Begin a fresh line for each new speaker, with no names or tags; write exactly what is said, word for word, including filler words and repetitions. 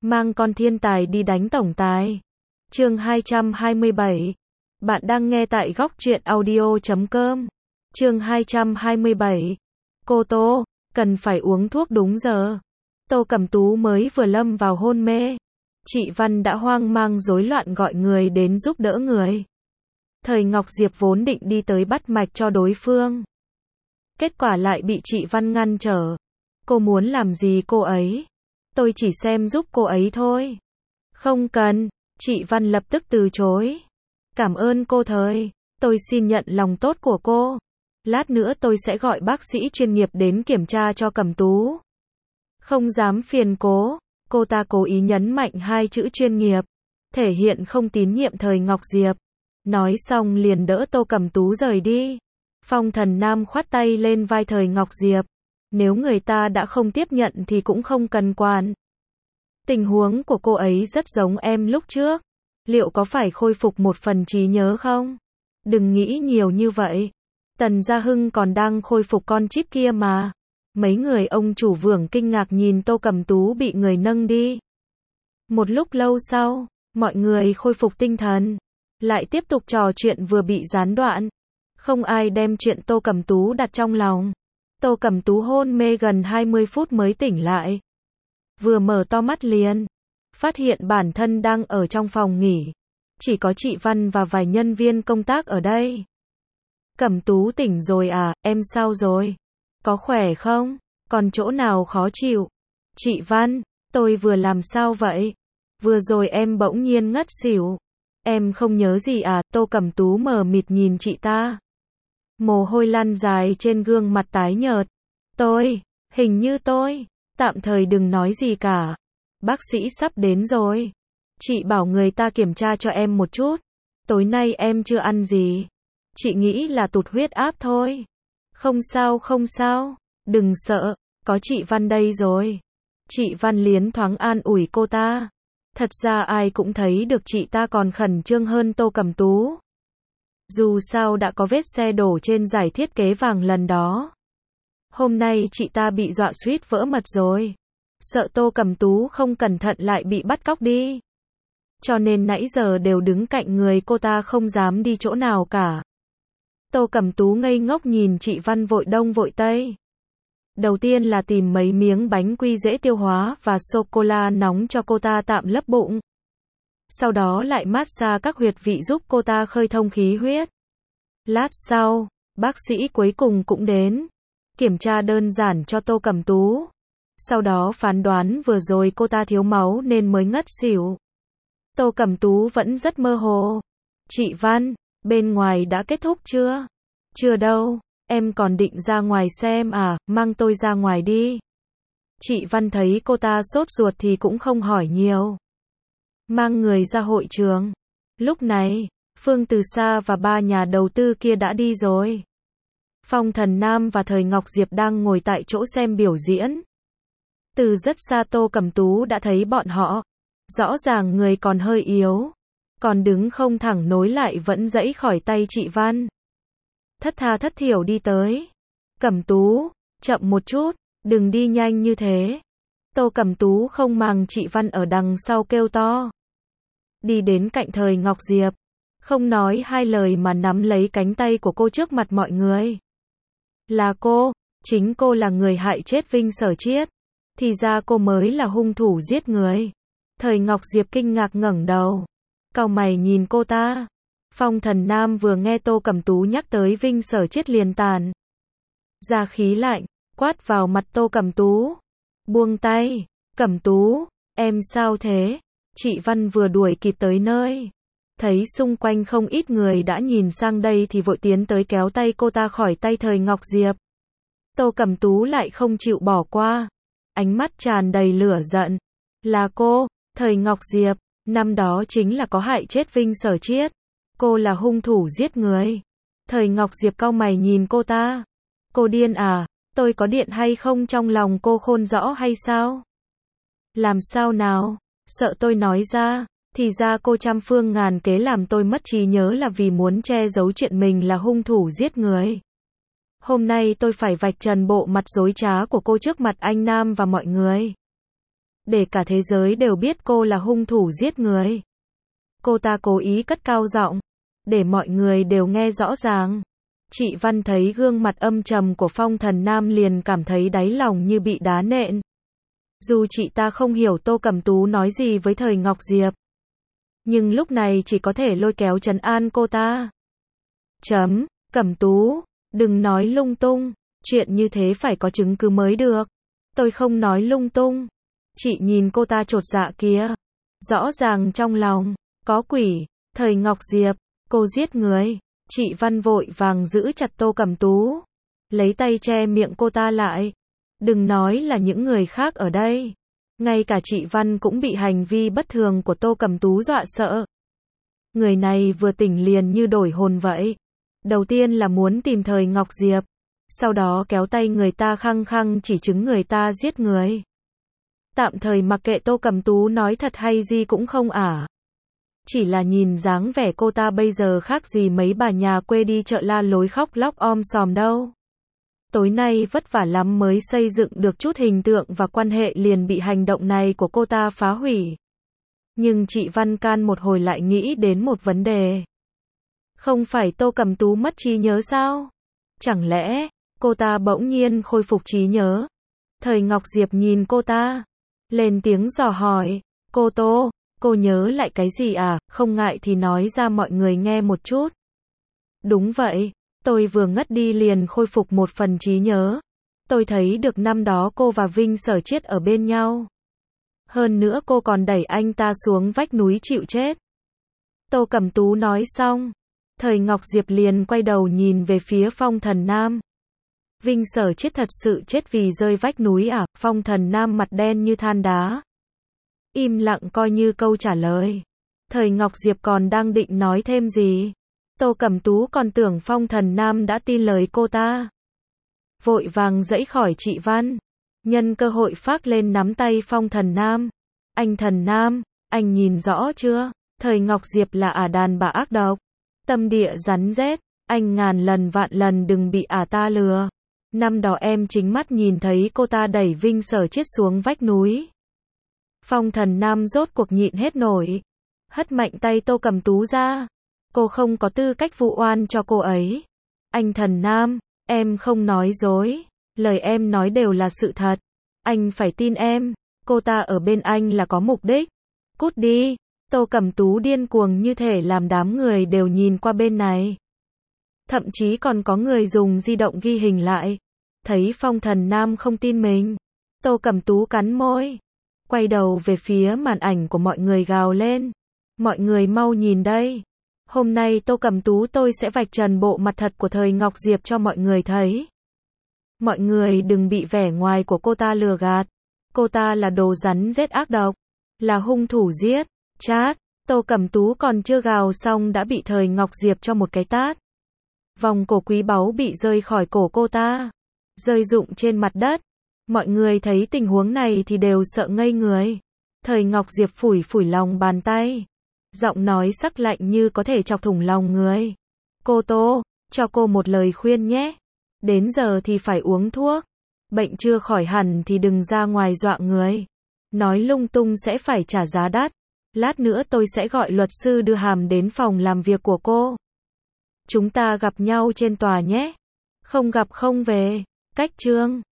Mang con thiên tài đi đánh tổng tài. Chương hai trăm hai mươi bảy. Bạn đang nghe tại góc truyện audio chấm com. Chương hai trăm hai mươi bảy. Cô Tô, cần phải uống thuốc đúng giờ. Tô Cẩm Tú mới vừa lâm vào hôn mê. Chị Văn đã hoang mang rối loạn gọi người đến giúp đỡ người. Thời Ngọc Diệp vốn định đi tới bắt mạch cho đối phương. Kết quả lại bị chị Văn ngăn trở. Cô muốn làm gì cô ấy? Tôi chỉ xem giúp cô ấy thôi. Không cần, chị Văn lập tức từ chối. Cảm ơn cô Thời, tôi xin nhận lòng tốt của cô. Lát nữa tôi sẽ gọi bác sĩ chuyên nghiệp đến kiểm tra cho Cẩm Tú. Không dám phiền cố, cô ta cố ý nhấn mạnh hai chữ chuyên nghiệp, thể hiện không tín nhiệm Thời Ngọc Diệp. Nói xong liền đỡ Tô Cẩm Tú rời đi. Phong Thần Nam khoát tay lên vai Thời Ngọc Diệp. Nếu người ta đã không tiếp nhận thì cũng không cần quản. Tình huống của cô ấy rất giống em lúc trước. Liệu có phải khôi phục một phần trí nhớ không? Đừng nghĩ nhiều như vậy. Tần Gia Hưng còn đang khôi phục con chip kia mà. Mấy người ông chủ Vưởng kinh ngạc nhìn Tô Cẩm Tú bị người nâng đi. Một lúc lâu sau, mọi người khôi phục tinh thần. Lại tiếp tục trò chuyện vừa bị gián đoạn. Không ai đem chuyện Tô Cẩm Tú đặt trong lòng. Tô Cẩm Tú hôn mê gần hai mươi phút mới tỉnh lại. Vừa mở to mắt liền, phát hiện bản thân đang ở trong phòng nghỉ. Chỉ có chị Văn và vài nhân viên công tác ở đây. Cẩm Tú tỉnh rồi à, em sao rồi? Có khỏe không? Còn chỗ nào khó chịu? Chị Văn, tôi vừa làm sao vậy? Vừa rồi em bỗng nhiên ngất xỉu. Em không nhớ gì à? Tô Cẩm Tú mờ mịt nhìn chị ta. Mồ hôi lăn dài trên gương mặt tái nhợt. Tôi, hình như tôi, tạm thời đừng nói gì cả. Bác sĩ sắp đến rồi. Chị bảo người ta kiểm tra cho em một chút. Tối nay em chưa ăn gì. Chị nghĩ là tụt huyết áp thôi. Không sao không sao, đừng sợ, có chị Văn đây rồi. Chị Văn liến thoáng an ủi cô ta. Thật ra ai cũng thấy được chị ta còn khẩn trương hơn Tô Cẩm Tú. Dù sao đã có vết xe đổ trên giải thiết kế vàng lần đó. Hôm nay chị ta bị dọa suýt vỡ mật rồi. Sợ Tô Cẩm Tú không cẩn thận lại bị bắt cóc đi. Cho nên nãy giờ đều đứng cạnh người cô ta không dám đi chỗ nào cả. Tô Cẩm Tú ngây ngốc nhìn chị Văn vội đông vội tây. Đầu tiên là tìm mấy miếng bánh quy dễ tiêu hóa và sô-cô-la nóng cho cô ta tạm lấp bụng. Sau đó lại massage các huyệt vị giúp cô ta khơi thông khí huyết. Lát sau, bác sĩ cuối cùng cũng đến. Kiểm tra đơn giản cho Tô Cẩm Tú. Sau đó phán đoán vừa rồi cô ta thiếu máu nên mới ngất xỉu. Tô Cẩm Tú vẫn rất mơ hồ. Chị Văn, bên ngoài đã kết thúc chưa? Chưa đâu, em còn định ra ngoài xem à, mang tôi ra ngoài đi. Chị Văn thấy cô ta sốt ruột thì cũng không hỏi nhiều. Mang người ra hội trường. Lúc này, Phương Từ Sa và ba nhà đầu tư kia đã đi rồi. Phong Thần Nam và Thời Ngọc Diệp đang ngồi tại chỗ xem biểu diễn. Từ rất xa Tô Cẩm Tú đã thấy bọn họ. Rõ ràng người còn hơi yếu. Còn đứng không thẳng nối lại vẫn giãy khỏi tay chị Văn. Thất tha thất thiểu đi tới. Cẩm Tú, chậm một chút, đừng đi nhanh như thế. Tô Cẩm Tú không màng chị Văn ở đằng sau kêu to. Đi đến cạnh Thời Ngọc Diệp. Không nói hai lời mà nắm lấy cánh tay của cô trước mặt mọi người. Là cô, chính cô là người hại chết Vinh Sở Chiết. Thì ra cô mới là hung thủ giết người. Thời Ngọc Diệp kinh ngạc ngẩng đầu. Cau mày nhìn cô ta. Phong Thần Nam vừa nghe Tô Cẩm Tú nhắc tới Vinh Sở Chiết liền tàn ra khí lạnh, quát vào mặt Tô Cẩm Tú. Buông tay, Cẩm Tú, em sao thế? Chị Văn vừa đuổi kịp tới nơi. Thấy xung quanh không ít người đã nhìn sang đây thì vội tiến tới kéo tay cô ta khỏi tay Thời Ngọc Diệp. Tô Cẩm Tú lại không chịu bỏ qua. Ánh mắt tràn đầy lửa giận. Là cô, Thời Ngọc Diệp, năm đó chính là có hại chết Vinh Sở Chiết. Cô là hung thủ giết người. Thời Ngọc Diệp cau mày nhìn cô ta. Cô điên à, tôi có điện hay không trong lòng cô khôn rõ hay sao? Làm sao nào, sợ tôi nói ra, thì ra cô trăm phương ngàn kế làm tôi mất trí nhớ là vì muốn che giấu chuyện mình là hung thủ giết người. Hôm nay tôi phải vạch trần bộ mặt dối trá của cô trước mặt anh Nam và mọi người. để cả thế giới đều biết cô là hung thủ giết người. Cô ta cố ý cất cao giọng, để mọi người đều nghe rõ ràng. Chị Văn thấy gương mặt âm trầm của Phong Thần Nam liền cảm thấy đáy lòng như bị đá nện. Dù chị ta không hiểu Tô Cẩm Tú nói gì với Thời Ngọc Diệp, nhưng lúc này chỉ có thể lôi kéo trấn an cô ta. Chấm, Cẩm Tú, đừng nói lung tung, chuyện như thế phải có chứng cứ mới được. Tôi không nói lung tung. Chị nhìn cô ta chột dạ kia, rõ ràng trong lòng có quỷ. Thời Ngọc Diệp, cô giết người. Chị Văn vội vàng giữ chặt Tô Cẩm Tú, lấy tay che miệng cô ta lại. Đừng nói là những người khác ở đây, ngay cả chị Văn cũng bị hành vi bất thường của Tô Cẩm Tú dọa sợ. Người này vừa tỉnh liền như đổi hồn vậy. Đầu tiên là muốn tìm Thời Ngọc Diệp, sau đó kéo tay người ta khăng khăng chỉ chứng người ta giết người. Tạm thời mặc kệ Tô Cẩm Tú nói thật hay gì cũng không ả. Chỉ là nhìn dáng vẻ cô ta bây giờ khác gì mấy bà nhà quê đi chợ la lối khóc lóc om sòm đâu. Tối nay vất vả lắm mới xây dựng được chút hình tượng và quan hệ liền bị hành động này của cô ta phá hủy. Nhưng chị Văn can một hồi lại nghĩ đến một vấn đề. Không phải Tô Cẩm Tú mất trí nhớ sao? Chẳng lẽ cô ta bỗng nhiên khôi phục trí nhớ? Thời Ngọc Diệp nhìn cô ta, lên tiếng dò hỏi, cô Tô, cô nhớ lại cái gì à? Không ngại thì nói ra mọi người nghe một chút. Đúng vậy, tôi vừa ngất đi liền khôi phục một phần trí nhớ. Tôi thấy được năm đó cô và Vinh Sở Chiết ở bên nhau. Hơn nữa cô còn đẩy anh ta xuống vách núi chịu chết. Tô Cẩm Tú nói xong, Thời Ngọc Diệp liền quay đầu nhìn về phía Phong Thần Nam. Vinh Sở Chiết thật sự chết vì rơi vách núi à? Phong Thần Nam mặt đen như than đá, im lặng coi như câu trả lời. Thời Ngọc Diệp còn đang định nói thêm gì, Tô Cẩm Tú còn tưởng Phong Thần Nam đã tin lời cô ta, vội vàng giãy khỏi chị Văn, nhân cơ hội phác lên nắm tay Phong Thần Nam. Anh Thần Nam, anh nhìn rõ chưa? Thời Ngọc Diệp là ả đàn bà ác độc, tâm địa rắn rết, anh ngàn lần vạn lần đừng bị ả ta lừa. Năm đó em chính mắt nhìn thấy cô ta đẩy Vinh Sở Chiết xuống vách núi. Phong Thần Nam rốt cuộc nhịn hết nổi, hất mạnh tay Tô Cẩm Tú ra. Cô không có tư cách vụ oan cho cô ấy. Anh Thần Nam, em không nói dối, lời em nói đều là sự thật. Anh phải tin em, cô ta ở bên anh là có mục đích. Cút đi. Tô Cẩm Tú điên cuồng như thể làm đám người đều nhìn qua bên này. Thậm chí còn có người dùng di động ghi hình lại. Thấy Phong Thần Nam không tin mình, Tô Cẩm Tú cắn môi, quay đầu về phía màn ảnh của mọi người gào lên. Mọi người mau nhìn đây. Hôm nay Tô Cẩm Tú tôi sẽ vạch trần bộ mặt thật của Thời Ngọc Diệp cho mọi người thấy. Mọi người đừng bị vẻ ngoài của cô ta lừa gạt. Cô ta là đồ rắn rết ác độc, là hung thủ giết. Chát, Tô Cẩm Tú còn chưa gào xong đã bị Thời Ngọc Diệp cho một cái tát. Vòng cổ quý báu bị rơi khỏi cổ cô ta, rơi rụng trên mặt đất. Mọi người thấy tình huống này thì đều sợ ngây người. Thời Ngọc Diệp phủi phủi lòng bàn tay, giọng nói sắc lạnh như có thể chọc thủng lòng người. Cô Tô, cho cô một lời khuyên nhé. Đến giờ thì phải uống thuốc. Bệnh chưa khỏi hẳn thì đừng ra ngoài dọa người. Nói lung tung sẽ phải trả giá đắt. Lát nữa tôi sẽ gọi luật sư đưa hàm đến phòng làm việc của cô. Chúng ta gặp nhau trên tòa nhé. Không gặp không về. Cách chương